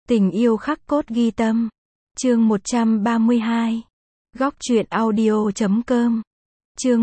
Tình yêu khắc cốt ghi tâm. Chương 132. Góc truyện audio.com. Chương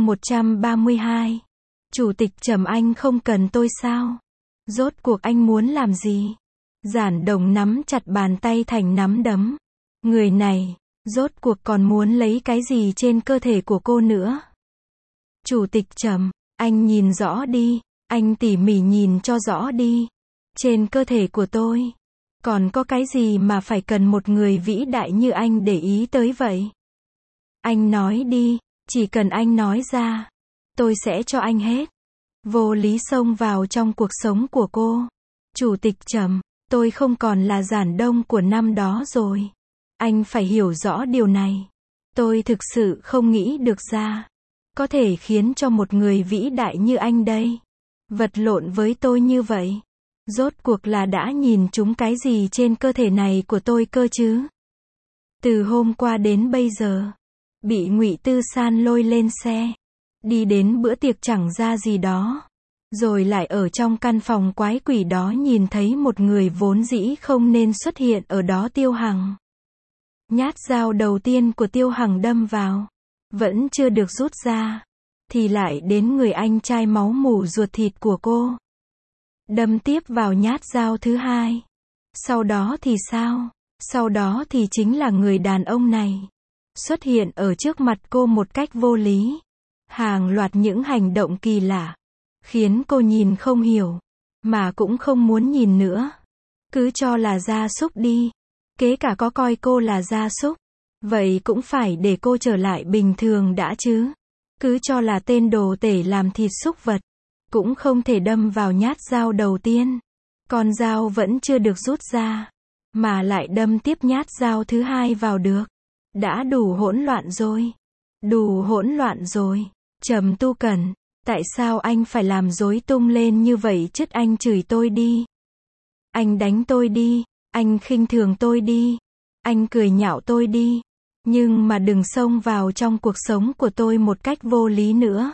132. Chủ tịch Trầm, anh không cần tôi sao? Rốt cuộc anh muốn làm gì? Giản Đồng nắm chặt bàn tay thành nắm đấm. Người này, rốt cuộc còn muốn lấy cái gì trên cơ thể của cô nữa? Chủ tịch Trầm, anh nhìn rõ đi, anh tỉ mỉ nhìn cho rõ đi. Trên cơ thể của tôi, còn có cái gì mà phải cần một người vĩ đại như anh để ý tới vậy? Anh nói đi, chỉ cần anh nói ra, tôi sẽ cho anh hết. Vô lý xông vào trong cuộc sống của cô. Chủ tịch Trầm, tôi không còn là Giản Đông của năm đó rồi. Anh phải hiểu rõ điều này. Tôi thực sự không nghĩ được ra, có thể khiến cho một người vĩ đại như anh đây vật lộn với tôi như vậy. Rốt cuộc là đã nhìn trúng cái gì trên cơ thể này của tôi cơ chứ? Từ hôm qua đến bây giờ, bị Ngụy Tư San lôi lên xe, đi đến bữa tiệc chẳng ra gì đó, rồi lại ở trong căn phòng quái quỷ đó nhìn thấy một người vốn dĩ không nên xuất hiện ở đó, Tiêu Hằng. Nhát dao đầu tiên của Tiêu Hằng đâm vào, vẫn chưa được rút ra, thì lại đến người anh trai máu mủ ruột thịt của cô. Đâm tiếp vào nhát dao thứ hai. Sau đó thì sao? Sau đó thì chính là người đàn ông này xuất hiện ở trước mặt cô một cách vô lý. Hàng loạt những hành động kỳ lạ, khiến cô nhìn không hiểu, mà cũng không muốn nhìn nữa. Cứ cho là gia súc đi. Kể cả có coi cô là gia súc, vậy cũng phải để cô trở lại bình thường đã chứ. Cứ cho là tên đồ tể làm thịt súc vật, cũng không thể đâm vào nhát dao đầu tiên. Con dao vẫn chưa được rút ra, mà lại đâm tiếp nhát dao thứ hai vào được. Đã đủ hỗn loạn rồi. Đủ hỗn loạn rồi. Trầm Tu Cẩn, tại sao anh phải làm rối tung lên như vậy chứ? Anh chửi tôi đi. Anh đánh tôi đi. Anh khinh thường tôi đi. Anh cười nhạo tôi đi. Nhưng mà đừng xông vào trong cuộc sống của tôi một cách vô lý nữa.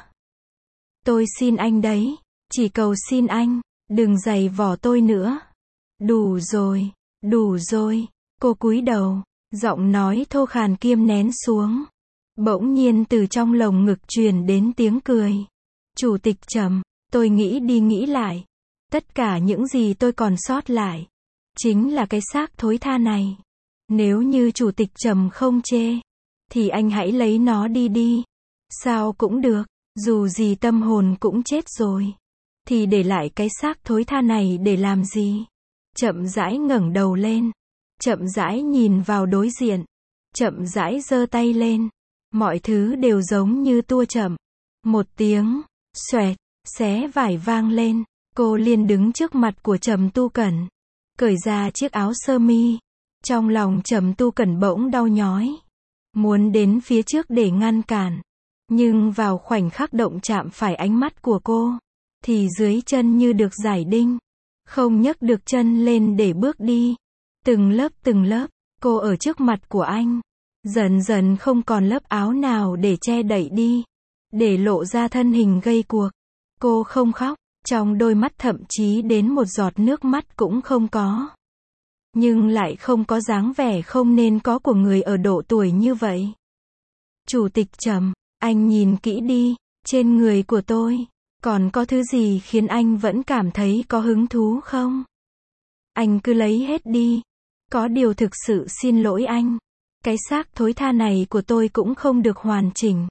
Tôi xin anh đấy. Chỉ cầu xin anh, đừng giày vò tôi nữa. Đủ rồi, đủ rồi. Cô cúi đầu, giọng nói thô khàn kiêm nén xuống. Bỗng nhiên từ trong lồng ngực truyền đến tiếng cười. Chủ tịch Trầm, tôi nghĩ đi nghĩ lại. Tất cả những gì tôi còn sót lại, chính là cái xác thối tha này. Nếu như Chủ tịch Trầm không chê, thì anh hãy lấy nó đi đi. Sao cũng được, dù gì tâm hồn cũng chết rồi, thì để lại cái xác thối tha này để làm gì? Chậm rãi ngẩng đầu lên, chậm rãi nhìn vào đối diện, chậm rãi giơ tay lên. Mọi thứ đều giống như tua chậm. Một tiếng xoẹt, xé vải vang lên. Cô liền đứng trước mặt của Trầm Tu Cẩn, cởi ra chiếc áo sơ mi. Trong lòng Trầm Tu Cẩn bỗng đau nhói, muốn đến phía trước để ngăn cản, nhưng vào khoảnh khắc động chạm phải ánh mắt của cô, thì dưới chân như được giải đinh, không nhấc được chân lên để bước đi. Từng lớp, cô ở trước mặt của anh, dần dần không còn lớp áo nào để che đậy đi, để lộ ra thân hình gây cuộc. Cô không khóc, trong đôi mắt thậm chí đến một giọt nước mắt cũng không có. Nhưng lại không có dáng vẻ không nên có của người ở độ tuổi như vậy. Chủ tịch Trầm, anh nhìn kỹ đi, trên người của tôi, còn có thứ gì khiến anh vẫn cảm thấy có hứng thú không? Anh cứ lấy hết đi. Có điều thực sự xin lỗi anh, cái xác thối tha này của tôi cũng không được hoàn chỉnh,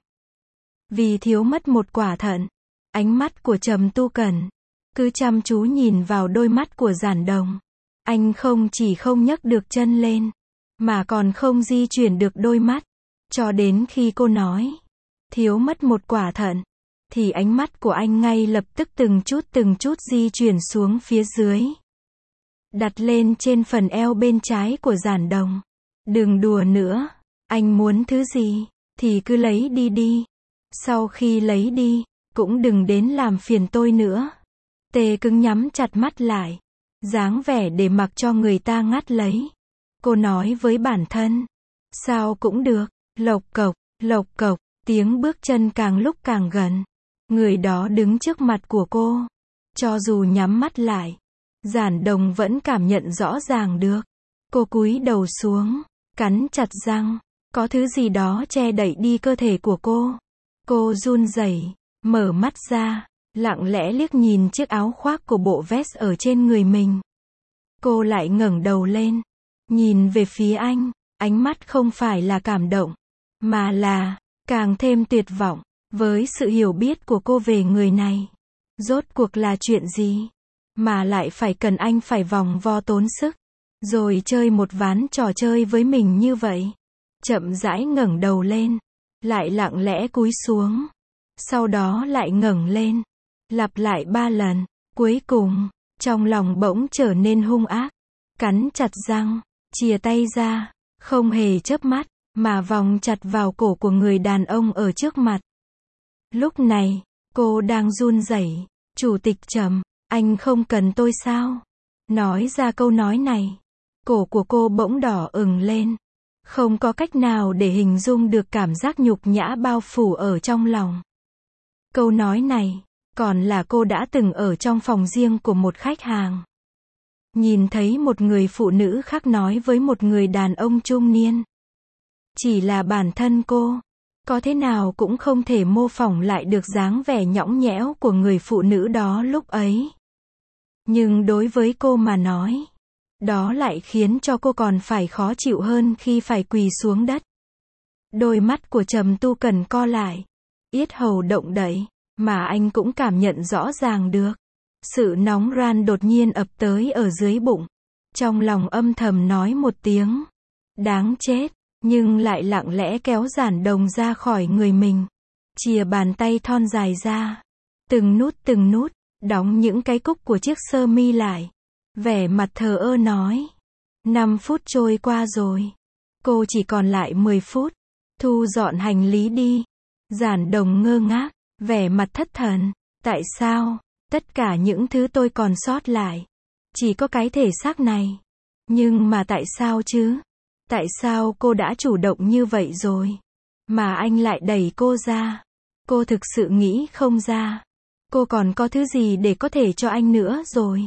vì thiếu mất một quả thận. Ánh mắt của Trầm Tu Cẩn cứ chăm chú nhìn vào đôi mắt của Giản Đồng. Anh không chỉ không nhấc được chân lên, mà còn không di chuyển được đôi mắt. Cho đến khi cô nói thiếu mất một quả thận, thì ánh mắt của anh ngay lập tức từng chút di chuyển xuống phía dưới, đặt lên trên phần eo bên trái của Giản Đồng. Đừng đùa nữa, anh muốn thứ gì thì cứ lấy đi đi. Sau khi lấy đi, cũng đừng đến làm phiền tôi nữa. Tê cứng nhắm chặt mắt lại, dáng vẻ để mặc cho người ta ngắt lấy. Cô nói với bản thân, sao cũng được. Lộc cộc, tiếng bước chân càng lúc càng gần. Người đó đứng trước mặt của cô. Cho dù nhắm mắt lại, Giản Đồng vẫn cảm nhận rõ ràng được. Cô cúi đầu xuống, cắn chặt răng, có thứ gì đó che đậy đi cơ thể của cô. Cô run rẩy, mở mắt ra, lặng lẽ liếc nhìn chiếc áo khoác của bộ vest ở trên người mình. Cô lại ngẩng đầu lên, nhìn về phía anh, ánh mắt không phải là cảm động, mà là càng thêm tuyệt vọng. Với sự hiểu biết của cô về người này, rốt cuộc là chuyện gì mà lại phải cần anh phải vòng vo tốn sức, rồi chơi một ván trò chơi với mình như vậy. Chậm rãi ngẩng đầu lên, lại lặng lẽ cúi xuống, sau đó lại ngẩng lên, lặp lại 3 lần. Cuối cùng, trong lòng bỗng trở nên hung ác, cắn chặt răng, chìa tay ra, không hề chớp mắt, mà vòng chặt vào cổ của người đàn ông ở trước mặt. Lúc này, cô đang run rẩy. Chủ tịch Trầm, anh không cần tôi sao? Nói ra câu nói này, cổ của cô bỗng đỏ ửng lên. Không có cách nào để hình dung được cảm giác nhục nhã bao phủ ở trong lòng. Câu nói này, còn là cô đã từng ở trong phòng riêng của một khách hàng. Nhìn thấy một người phụ nữ khác nói với một người đàn ông trung niên. Chỉ là bản thân cô, có thế nào cũng không thể mô phỏng lại được dáng vẻ nhõng nhẽo của người phụ nữ đó lúc ấy. Nhưng đối với cô mà nói, đó lại khiến cho cô còn phải khó chịu hơn khi phải quỳ xuống đất. Đôi mắt của Trầm Tu Cần co lại, yết hầu động đậy, mà anh cũng cảm nhận rõ ràng được. Sự nóng ran đột nhiên ập tới ở dưới bụng. Trong lòng âm thầm nói một tiếng, đáng chết, nhưng lại lặng lẽ kéo Giản Đồng ra khỏi người mình. Chìa bàn tay thon dài ra, từng nút, đóng những cái cúc của chiếc sơ mi lại. Vẻ mặt thờ ơ nói, 5 phút trôi qua rồi, cô chỉ còn lại 10 phút, thu dọn hành lý đi. Giản Đồng ngơ ngác, vẻ mặt thất thần, tại sao, tất cả những thứ tôi còn sót lại, chỉ có cái thể xác này. Nhưng mà tại sao chứ? Tại sao cô đã chủ động như vậy rồi, mà anh lại đẩy cô ra? Cô thực sự nghĩ không ra, cô còn có thứ gì để có thể cho anh nữa rồi.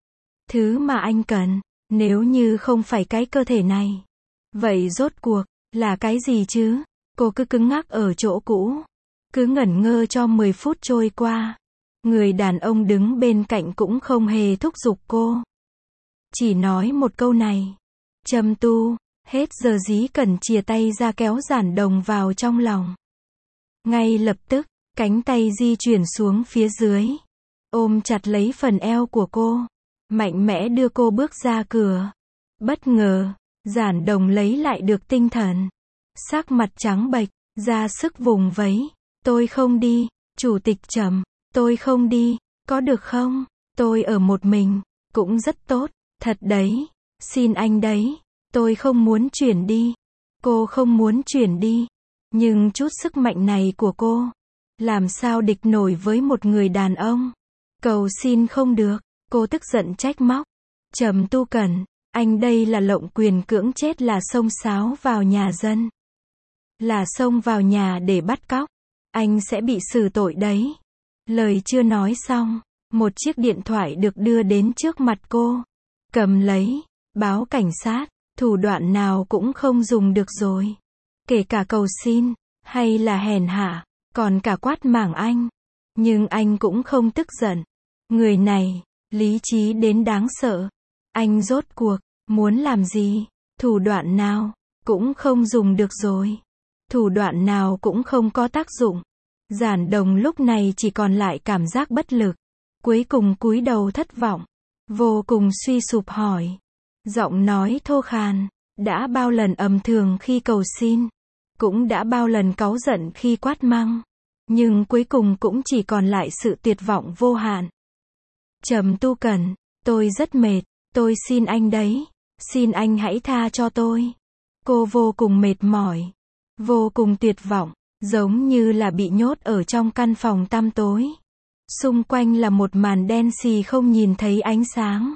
Thứ mà anh cần, nếu như không phải cái cơ thể này, vậy rốt cuộc, là cái gì chứ? Cô cứ cứng ngắc ở chỗ cũ, cứ ngẩn ngơ cho 10 phút trôi qua. Người đàn ông đứng bên cạnh cũng không hề thúc giục cô. Chỉ nói một câu này, Trầm Tu, hết giờ Dí Cẩn chìa tay ra kéo Giản Đồng vào trong lòng. Ngay lập tức, cánh tay di chuyển xuống phía dưới, ôm chặt lấy phần eo của cô, mạnh mẽ đưa cô bước ra cửa. Bất ngờ, Giản Đồng lấy lại được tinh thần, sắc mặt trắng bệch, ra sức vùng vẫy. Tôi không đi, Chủ tịch Trầm, tôi không đi, có được không? Tôi ở một mình, cũng rất tốt, thật đấy, xin anh đấy, tôi không muốn chuyển đi. Cô không muốn chuyển đi, nhưng chút sức mạnh này của cô, làm sao địch nổi với một người đàn ông? Cầu xin không được, cô tức giận trách móc. Trầm Tu Cẩn, anh đây là lộng quyền cưỡng chết, là xông xáo vào nhà dân, là xông vào nhà để bắt cóc, anh sẽ bị xử tội đấy. Lời chưa nói xong, một chiếc điện thoại được đưa đến trước mặt cô. Cầm lấy, báo cảnh sát, thủ đoạn nào cũng không dùng được rồi. Kể cả cầu xin, hay là hèn hạ, còn cả quát mảng anh. Nhưng anh cũng không tức giận. Người này, lý trí đến đáng sợ. Anh rốt cuộc, muốn làm gì? Thủ đoạn nào, cũng không dùng được rồi. Thủ đoạn nào cũng không có tác dụng. Giản Đồng lúc này chỉ còn lại cảm giác bất lực. Cuối cùng cúi đầu thất vọng, vô cùng suy sụp hỏi. Giọng nói thô khàn, đã bao lần ầm thường khi cầu xin, cũng đã bao lần cáu giận khi quát mắng, nhưng cuối cùng cũng chỉ còn lại sự tuyệt vọng vô hạn. Trầm Tu Cẩn, tôi rất mệt, tôi xin anh đấy, xin anh hãy tha cho tôi. Cô vô cùng mệt mỏi, vô cùng tuyệt vọng, giống như là bị nhốt ở trong căn phòng tăm tối. Xung quanh là một màn đen xì không nhìn thấy ánh sáng.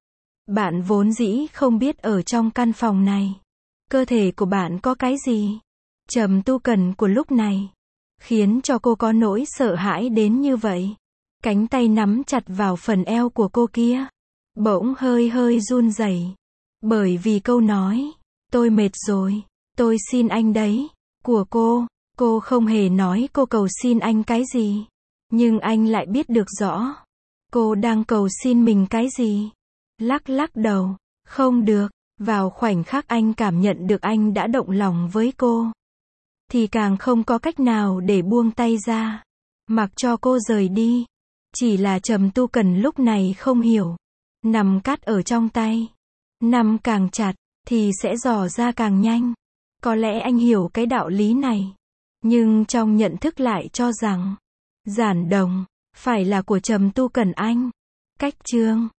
Bạn vốn dĩ không biết ở trong căn phòng này, cơ thể của bạn có cái gì. Trầm Tu Cẩn của lúc này, khiến cho cô có nỗi sợ hãi đến như vậy. Cánh tay nắm chặt vào phần eo của cô kia, bỗng hơi hơi run rẩy. Bởi vì câu nói, tôi mệt rồi, tôi xin anh đấy, của cô không hề nói cô cầu xin anh cái gì. Nhưng anh lại biết được rõ, cô đang cầu xin mình cái gì. Lắc lắc đầu, không được, vào khoảnh khắc anh cảm nhận được anh đã động lòng với cô, thì càng không có cách nào để buông tay ra, mặc cho cô rời đi. Chỉ là Trầm Tu Cần lúc này không hiểu, nắm cát ở trong tay, nắm càng chặt, thì sẽ giỏ ra càng nhanh. Có lẽ anh hiểu cái đạo lý này, nhưng trong nhận thức lại cho rằng, giản đồng, phải là của Trầm Tu Cần anh. Cách chương